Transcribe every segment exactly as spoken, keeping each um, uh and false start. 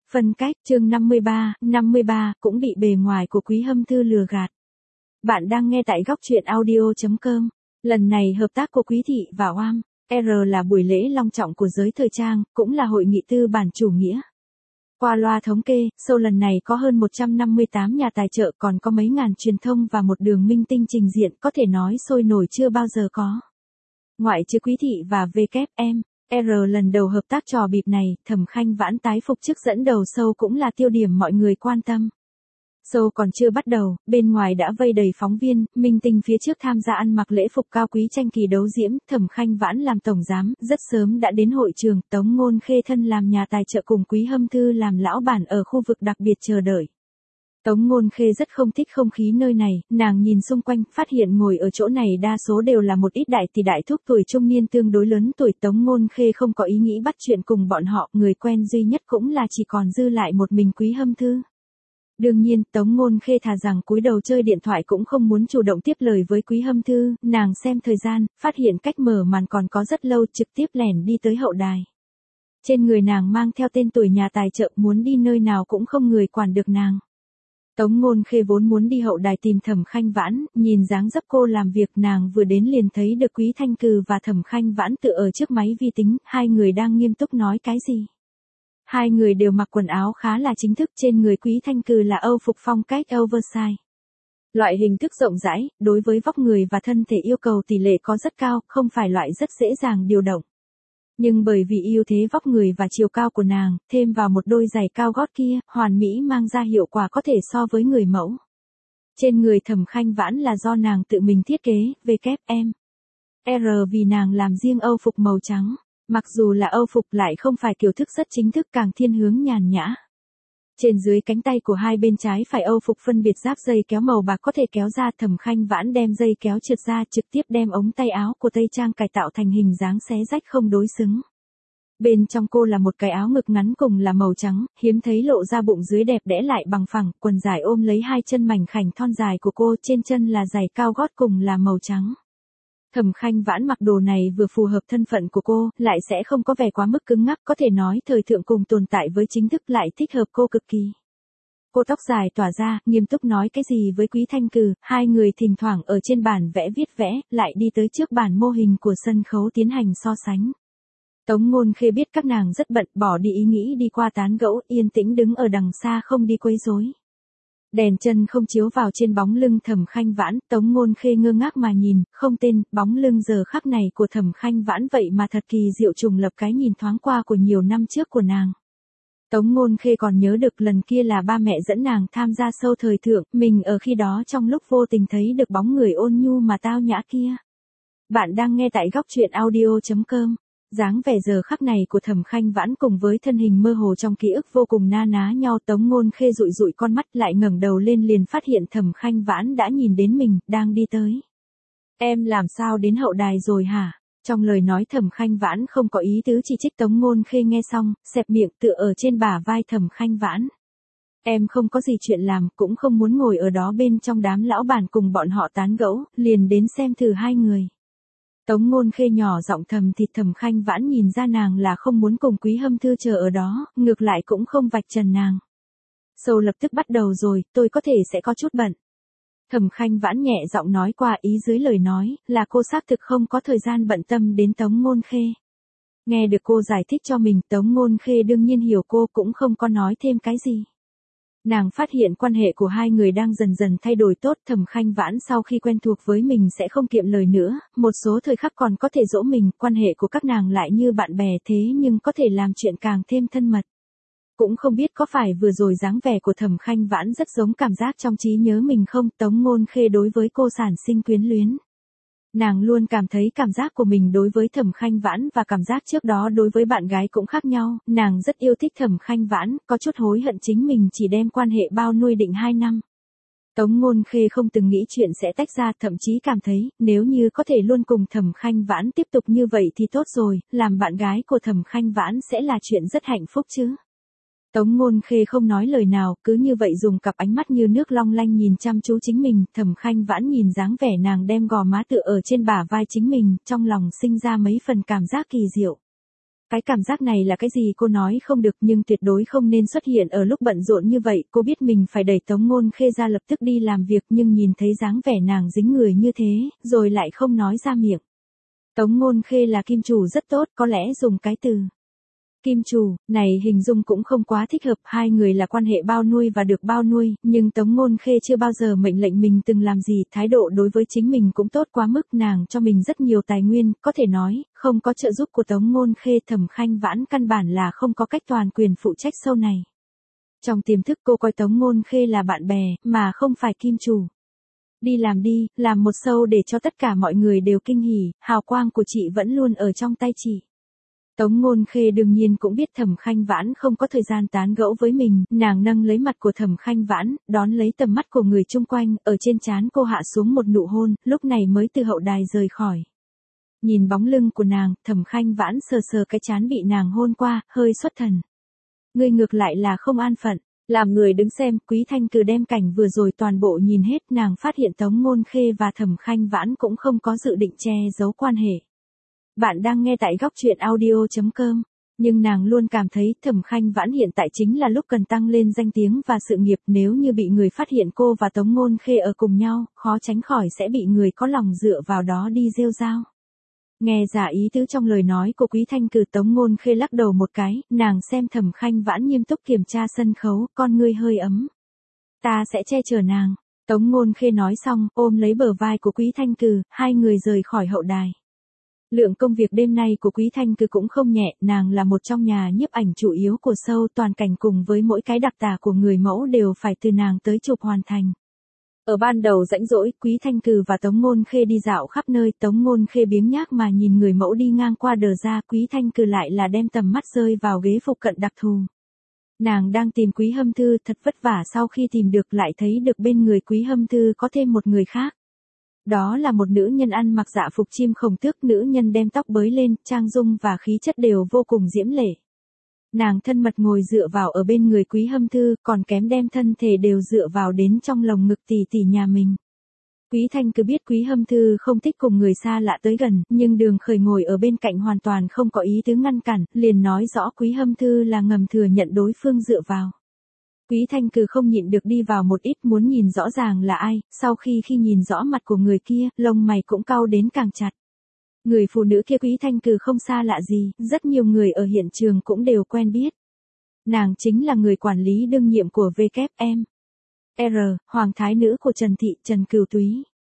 Phân cách, chương năm mươi ba, năm mươi ba, cũng bị bề ngoài của Quý Hâm Thư lừa gạt. Bạn đang nghe tại góc truyện audio chấm com. Lần này hợp tác của Quý Thị và Oam R là buổi lễ long trọng của giới thời trang, cũng là hội nghị tư bản chủ nghĩa. Qua loa thống kê, show lần này có hơn một trăm năm mươi tám nhà tài trợ, còn có mấy ngàn truyền thông và một đường minh tinh trình diện, có thể nói sôi nổi chưa bao giờ có. Ngoại trừ Quý Thị và vê kép em R lần đầu hợp tác trò bịp này, Thẩm Khanh Vãn tái phục chức dẫn đầu show cũng là tiêu điểm mọi người quan tâm. Show còn chưa bắt đầu, bên ngoài đã vây đầy phóng viên, minh tinh phía trước tham gia ăn mặc lễ phục cao quý tranh kỳ đấu diễm. Thẩm Khanh Vãn làm tổng giám, rất sớm đã đến hội trường. Tống Ngôn Khê thân làm nhà tài trợ cùng Quý Hâm Thư làm lão bản ở khu vực đặc biệt chờ đợi. Tống Ngôn Khê rất không thích không khí nơi này, nàng nhìn xung quanh, phát hiện ngồi ở chỗ này đa số đều là một ít đại tỷ đại thúc tuổi trung niên tương đối lớn tuổi. Tống Ngôn Khê không có ý nghĩ bắt chuyện cùng bọn họ, người quen duy nhất cũng là chỉ còn dư lại một mình Quý Hâm Thư. Đương nhiên, Tống Ngôn Khê thà rằng cúi đầu chơi điện thoại cũng không muốn chủ động tiếp lời với Quý Hâm Thư. Nàng xem thời gian, phát hiện cách mở màn còn có rất lâu, trực tiếp lẻn đi tới hậu đài. Trên người nàng mang theo tên tuổi nhà tài trợ, muốn đi nơi nào cũng không người quản được nàng. Tống Ngôn Khê vốn muốn đi hậu đài tìm Thẩm Khanh Vãn, nhìn dáng dấp cô làm việc, nàng vừa đến liền thấy được Quý Thanh Cừ và Thẩm Khanh Vãn tựa ở trước máy vi tính, hai người đang nghiêm túc nói cái gì. Hai người đều mặc quần áo khá là chính thức, trên người Quý Thanh Cừ là âu phục phong cách oversize. Loại hình thức rộng rãi, đối với vóc người và thân thể yêu cầu tỷ lệ có rất cao, không phải loại rất dễ dàng điều động. Nhưng bởi vì ưu thế vóc người và chiều cao của nàng, thêm vào một đôi giày cao gót kia, hoàn mỹ mang ra hiệu quả có thể so với người mẫu. Trên người Thẩm Khanh Vãn là do nàng tự mình thiết kế, vê kép em R vì nàng làm riêng âu phục màu trắng. Mặc dù là âu phục lại không phải kiểu thức rất chính thức, càng thiên hướng nhàn nhã. Trên dưới cánh tay của hai bên trái phải âu phục phân biệt giáp dây kéo màu bạc có thể kéo ra. Thẩm Khanh Vãn đem dây kéo trượt ra, trực tiếp đem ống tay áo của tây trang cải tạo thành hình dáng xé rách không đối xứng. Bên trong cô là một cái áo ngực ngắn cùng là màu trắng, hiếm thấy lộ ra bụng dưới đẹp đẽ lại bằng phẳng, quần dài ôm lấy hai chân mảnh khảnh thon dài của cô, trên chân là giày cao gót cùng là màu trắng. Thẩm Khanh Vãn mặc đồ này vừa phù hợp thân phận của cô, lại sẽ không có vẻ quá mức cứng ngắc, có thể nói thời thượng cùng tồn tại với chính thức, lại thích hợp cô cực kỳ. Cô tóc dài tỏa ra, nghiêm túc nói cái gì với Quý Thanh Cừ, hai người thỉnh thoảng ở trên bản vẽ viết vẽ, lại đi tới trước bản mô hình của sân khấu tiến hành so sánh. Tống Ngôn Khê biết các nàng rất bận, bỏ đi ý nghĩ đi qua tán gẫu, yên tĩnh đứng ở đằng xa không đi quấy rối. Đèn chân không chiếu vào trên bóng lưng Thẩm Khanh Vãn, Tống Ngôn Khê ngơ ngác mà nhìn, không tên, bóng lưng giờ khắc này của Thẩm Khanh Vãn vậy mà thật kỳ diệu, trùng lập cái nhìn thoáng qua của nhiều năm trước của nàng. Tống Ngôn Khê còn nhớ được lần kia là ba mẹ dẫn nàng tham gia show thời thượng, mình ở khi đó trong lúc vô tình thấy được bóng người ôn nhu mà tao nhã kia. Bạn đang nghe tại góc truyện audio chấm com. Dáng vẻ giờ khắc này của Thẩm Khanh Vãn cùng với thân hình mơ hồ trong ký ức vô cùng na ná nhau. Tống Ngôn Khê dụi dụi con mắt, lại ngẩng đầu lên liền phát hiện Thẩm Khanh Vãn đã nhìn đến mình, đang đi tới. Em làm sao đến hậu đài rồi hả? Trong lời nói Thẩm Khanh Vãn không có ý tứ chỉ trích. Tống Ngôn Khê nghe xong, xẹp miệng tựa ở trên bả vai Thẩm Khanh Vãn. Em không có gì chuyện làm, cũng không muốn ngồi ở đó bên trong đám lão bản cùng bọn họ tán gẫu, liền đến xem thử hai người. Tống Ngôn Khê nhỏ giọng thầm thì. Thẩm Khanh Vãn nhìn ra nàng là không muốn cùng Quý Hâm Thư chờ ở đó, ngược lại cũng không vạch trần nàng. Show lập tức bắt đầu rồi, tôi có thể sẽ có chút bận. Thẩm Khanh Vãn nhẹ giọng nói qua, ý dưới lời nói là cô xác thực không có thời gian bận tâm đến Tống Ngôn Khê. Nghe được cô giải thích cho mình, Tống Ngôn Khê đương nhiên hiểu cô, cũng không có nói thêm cái gì. Nàng phát hiện quan hệ của hai người đang dần dần thay đổi tốt. Thẩm Khanh Vãn sau khi quen thuộc với mình sẽ không kiệm lời nữa, một số thời khắc còn có thể dỗ mình, quan hệ của các nàng lại như bạn bè thế nhưng có thể làm chuyện càng thêm thân mật. Cũng không biết có phải vừa rồi dáng vẻ của Thẩm Khanh Vãn rất giống cảm giác trong trí nhớ mình không. Tống Ngôn Khê đối với cô sản sinh quyến luyến. Nàng luôn cảm thấy cảm giác của mình đối với Thẩm Khanh Vãn và cảm giác trước đó đối với bạn gái cũng khác nhau, nàng rất yêu thích Thẩm Khanh Vãn, có chút hối hận chính mình chỉ đem quan hệ bao nuôi định hai năm. Tống Ngôn Khê không từng nghĩ chuyện sẽ tách ra, thậm chí cảm thấy, nếu như có thể luôn cùng Thẩm Khanh Vãn tiếp tục như vậy thì tốt rồi, làm bạn gái của Thẩm Khanh Vãn sẽ là chuyện rất hạnh phúc chứ. Tống Ngôn Khê không nói lời nào, cứ như vậy dùng cặp ánh mắt như nước long lanh nhìn chăm chú chính mình. Thẩm Khanh Vãn nhìn dáng vẻ nàng đem gò má tựa ở trên bả vai chính mình, trong lòng sinh ra mấy phần cảm giác kỳ diệu. Cái cảm giác này là cái gì cô nói không được nhưng tuyệt đối không nên xuất hiện ở lúc bận rộn như vậy. Cô biết mình phải đẩy Tống Ngôn Khê ra lập tức đi làm việc nhưng nhìn thấy dáng vẻ nàng dính người như thế, rồi lại không nói ra miệng. Tống Ngôn Khê là kim chủ rất tốt, có lẽ dùng cái từ kim chủ này hình dung cũng không quá thích hợp, hai người là quan hệ bao nuôi và được bao nuôi, nhưng Tống Ngôn Khê chưa bao giờ mệnh lệnh mình từng làm gì, thái độ đối với chính mình cũng tốt quá mức, nàng cho mình rất nhiều tài nguyên, có thể nói, không có trợ giúp của Tống Ngôn Khê Thẩm Khanh Vãn căn bản là không có cách toàn quyền phụ trách show này. Trong tiềm thức cô coi Tống Ngôn Khê là bạn bè, mà không phải kim chủ. Đi làm đi, làm một show để cho tất cả mọi người đều kinh hỉ, hào quang của chị vẫn luôn ở trong tay chị. Tống Ngôn Khê đương nhiên cũng biết Thẩm Khanh Vãn không có thời gian tán gẫu với mình, nàng nâng lấy mặt của Thẩm Khanh Vãn, đón lấy tầm mắt của người chung quanh, ở trên trán cô hạ xuống một nụ hôn, lúc này mới từ hậu đài rời khỏi. Nhìn bóng lưng của nàng, Thẩm Khanh Vãn sờ sờ cái trán bị nàng hôn qua, hơi xuất thần. Ngươi ngược lại là không an phận, làm người đứng xem, Quý Thanh Cừ đem cảnh vừa rồi toàn bộ nhìn hết, nàng phát hiện Tống Ngôn Khê và Thẩm Khanh Vãn cũng không có dự định che giấu quan hệ. Bạn đang nghe tại góc truyện audio chấm com, nhưng nàng luôn cảm thấy Thẩm Khanh Vãn hiện tại chính là lúc cần tăng lên danh tiếng và sự nghiệp, nếu như bị người phát hiện cô và Tống Ngôn Khê ở cùng nhau, khó tránh khỏi sẽ bị người có lòng dựa vào đó đi rêu rao. Nghe ra ý tứ trong lời nói của Quý Thanh Cừ, Tống Ngôn Khê lắc đầu một cái, nàng xem Thẩm Khanh Vãn nghiêm túc kiểm tra sân khấu, con ngươi hơi ấm. Ta sẽ che chở nàng. Tống Ngôn Khê nói xong, ôm lấy bờ vai của Quý Thanh Cừ, hai người rời khỏi hậu đài. Lượng công việc đêm nay của Quý Thanh Cừ cũng không nhẹ, nàng là một trong nhà nhiếp ảnh chủ yếu của show, toàn cảnh cùng với mỗi cái đặc tả của người mẫu đều phải từ nàng tới chụp hoàn thành. Ở ban đầu rãnh rỗi, Quý Thanh Cừ và Tống Ngôn Khê đi dạo khắp nơi, Tống Ngôn Khê biếng nhác mà nhìn người mẫu đi ngang qua đờ ra, Quý Thanh Cừ lại là đem tầm mắt rơi vào ghế phụ cận đặc thù. Nàng đang tìm Quý Hâm Thư, thật vất vả sau khi tìm được lại thấy được bên người Quý Hâm Thư có thêm một người khác. Đó là một nữ nhân ăn mặc dạ phục chim khổng tước, nữ nhân đem tóc bới lên, trang dung và khí chất đều vô cùng diễm lệ. Nàng thân mật ngồi dựa vào ở bên người Quý Hâm Thư, còn kém đem thân thể đều dựa vào đến trong lồng ngực tỷ tỷ nhà mình. Quý Thanh cứ biết Quý Hâm Thư không thích cùng người xa lạ tới gần, nhưng Đường Khởi ngồi ở bên cạnh hoàn toàn không có ý tứ ngăn cản, liền nói rõ Quý Hâm Thư là ngầm thừa nhận đối phương dựa vào. Quý Thanh Cừ không nhịn được đi vào một ít, muốn nhìn rõ ràng là ai, sau khi khi nhìn rõ mặt của người kia, lông mày cũng cau đến càng chặt. Người phụ nữ kia Quý Thanh Cừ không xa lạ gì, rất nhiều người ở hiện trường cũng đều quen biết. Nàng chính là người quản lý đương nhiệm của vê kép em rờ, hoàng thái nữ của Trần Thị, Trần Cửu Túy.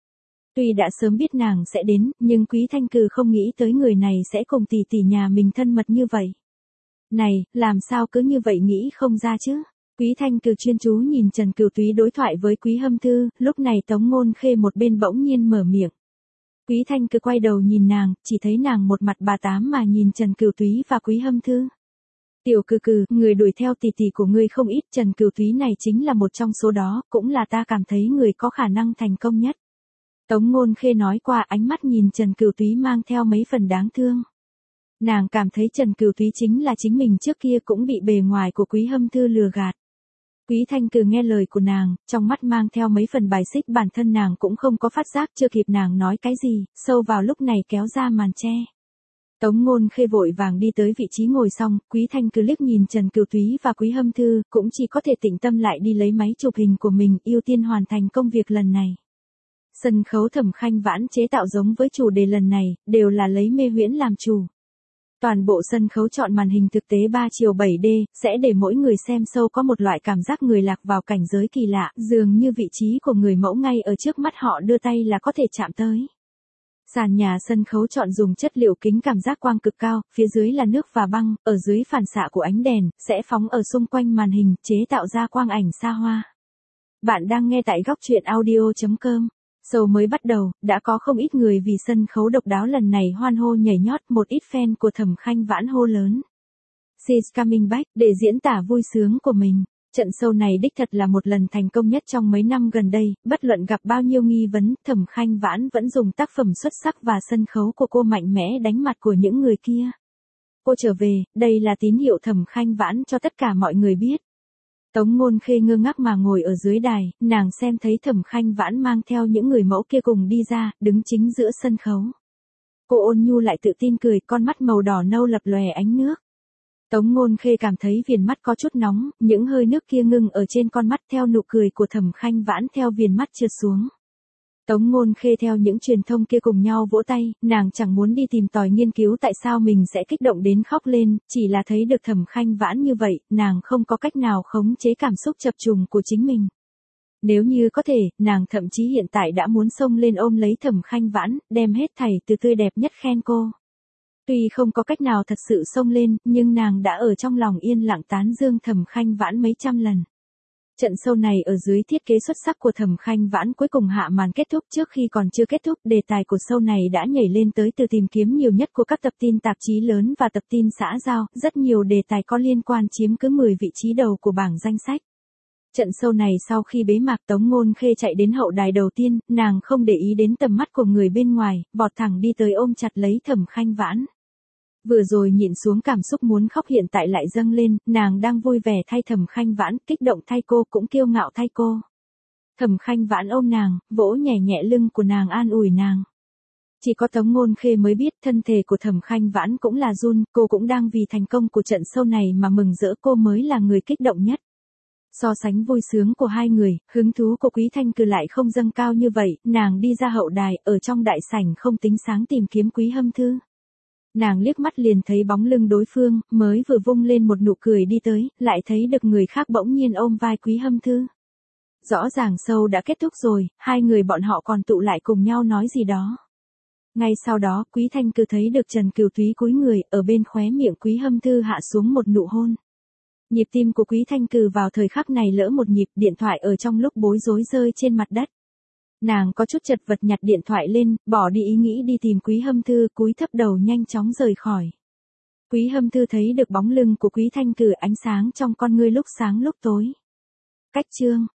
Tuy đã sớm biết nàng sẽ đến, nhưng Quý Thanh Cừ không nghĩ tới người này sẽ cùng tỷ tỷ nhà mình thân mật như vậy. Này, làm sao cứ như vậy nghĩ không ra chứ? Quý Thanh Cừ chuyên chú nhìn Trần Cửu Túy đối thoại với Quý Hâm Thư, lúc này Tống Ngôn Khê một bên bỗng nhiên mở miệng. Quý Thanh Cừ quay đầu nhìn nàng, chỉ thấy nàng một mặt bà tám mà nhìn Trần Cửu Túy và Quý Hâm Thư. Tiểu Cừ Cừ, người đuổi theo tỷ tỷ của ngươi không ít, Trần Cửu Túy này chính là một trong số đó, cũng là ta cảm thấy người có khả năng thành công nhất. Tống Ngôn Khê nói qua, ánh mắt nhìn Trần Cửu Túy mang theo mấy phần đáng thương. Nàng cảm thấy Trần Cửu Túy chính là chính mình trước kia cũng bị bề ngoài của Quý Hâm Thư lừa gạt. Quý Thanh Cừ nghe lời của nàng, trong mắt mang theo mấy phần bài xích, bản thân nàng cũng không có phát giác, chưa kịp nàng nói cái gì, sâu vào lúc này kéo ra màn che. Tống Ngôn Khê vội vàng đi tới vị trí ngồi xong, Quý Thanh Cừ liếc nhìn Trần Cửu Túy và Quý Hâm Thư, cũng chỉ có thể tĩnh tâm lại đi lấy máy chụp hình của mình, ưu tiên hoàn thành công việc lần này. Sân khấu Thẩm Khanh Vãn chế tạo giống với chủ đề lần này, đều là lấy mê huyễn làm chủ. Toàn bộ sân khấu chọn màn hình thực tế ba chiều bảy D, sẽ để mỗi người xem show có một loại cảm giác người lạc vào cảnh giới kỳ lạ, dường như vị trí của người mẫu ngay ở trước mắt họ đưa tay là có thể chạm tới. Sàn nhà sân khấu chọn dùng chất liệu kính cảm giác quang cực cao, phía dưới là nước và băng, ở dưới phản xạ của ánh đèn, sẽ phóng ở xung quanh màn hình, chế tạo ra quang ảnh xa hoa. Bạn đang nghe tại góc truyện audio chấm com. Show mới bắt đầu, đã có không ít người vì sân khấu độc đáo lần này hoan hô nhảy nhót, một ít fan của Thẩm Khanh Vãn hô lớn. She's coming back, để diễn tả vui sướng của mình. Trận show này đích thật là một lần thành công nhất trong mấy năm gần đây, bất luận gặp bao nhiêu nghi vấn, Thẩm Khanh Vãn vẫn dùng tác phẩm xuất sắc và sân khấu của cô mạnh mẽ đánh mặt của những người kia. Cô trở về, đây là tín hiệu Thẩm Khanh Vãn cho tất cả mọi người biết. Tống Ngôn Khê ngơ ngác mà ngồi ở dưới đài, nàng xem thấy Thẩm Khanh Vãn mang theo những người mẫu kia cùng đi ra, đứng chính giữa sân khấu. Cô ôn nhu lại tự tin cười, con mắt màu đỏ nâu lập lòe ánh nước. Tống Ngôn Khê cảm thấy viền mắt có chút nóng, những hơi nước kia ngưng ở trên con mắt theo nụ cười của Thẩm Khanh Vãn theo viền mắt trượt xuống. Tống Ngôn Khê theo những truyền thông kia cùng nhau vỗ tay, nàng chẳng muốn đi tìm tòi nghiên cứu tại sao mình sẽ kích động đến khóc lên, chỉ là thấy được Thẩm Khanh Vãn như vậy, nàng không có cách nào khống chế cảm xúc chập trùng của chính mình. Nếu như có thể, nàng thậm chí hiện tại đã muốn xông lên ôm lấy Thẩm Khanh Vãn, đem hết thảy từ tươi đẹp nhất khen cô. Tuy không có cách nào thật sự xông lên, nhưng nàng đã ở trong lòng yên lặng tán dương Thẩm Khanh Vãn mấy trăm lần. Trận show này ở dưới thiết kế xuất sắc của Thẩm Khanh Vãn cuối cùng hạ màn kết thúc. Trước khi còn chưa kết thúc, đề tài của show này đã nhảy lên tới từ tìm kiếm nhiều nhất của các tập tin tạp chí lớn và tập tin xã giao, rất nhiều đề tài có liên quan chiếm cứ mười vị trí đầu của bảng danh sách. Trận show này sau khi bế mạc, Tống Ngôn Khê chạy đến hậu đài đầu tiên, nàng không để ý đến tầm mắt của người bên ngoài, vọt thẳng đi tới ôm chặt lấy Thẩm Khanh Vãn. Vừa rồi nhịn xuống cảm xúc muốn khóc hiện tại lại dâng lên, nàng đang vui vẻ thay Thẩm Khanh Vãn, kích động thay cô cũng kiêu ngạo thay cô. Thẩm Khanh Vãn ôm nàng, vỗ nhẹ nhẹ lưng của nàng an ủi nàng. Chỉ có Tống Ngôn Khê mới biết thân thể của Thẩm Khanh Vãn cũng là run, cô cũng đang vì thành công của trận show này mà mừng rỡ, cô mới là người kích động nhất. So sánh vui sướng của hai người, hứng thú của Quý Thanh Cừ lại không dâng cao như vậy, nàng đi ra hậu đài, ở trong đại sảnh không tính sáng tìm kiếm Quý Hâm Thư. Nàng liếc mắt liền thấy bóng lưng đối phương, mới vừa vung lên một nụ cười đi tới, lại thấy được người khác bỗng nhiên ôm vai Quý Hâm Thư. Rõ ràng show đã kết thúc rồi, hai người bọn họ còn tụ lại cùng nhau nói gì đó. Ngay sau đó, Quý Thanh Cừ thấy được Trần Cửu Thúy cúi người, ở bên khóe miệng Quý Hâm Thư hạ xuống một nụ hôn. Nhịp tim của Quý Thanh Cừ vào thời khắc này lỡ một nhịp, điện thoại ở trong lúc bối rối rơi trên mặt đất. Nàng có chút chật vật nhặt điện thoại lên, bỏ đi ý nghĩ đi tìm Quý Hâm Thư, cúi thấp đầu nhanh chóng rời khỏi. Quý Hâm Thư thấy được bóng lưng của Quý Thanh Cừ, ánh sáng trong con ngươi lúc sáng lúc tối. Cách chương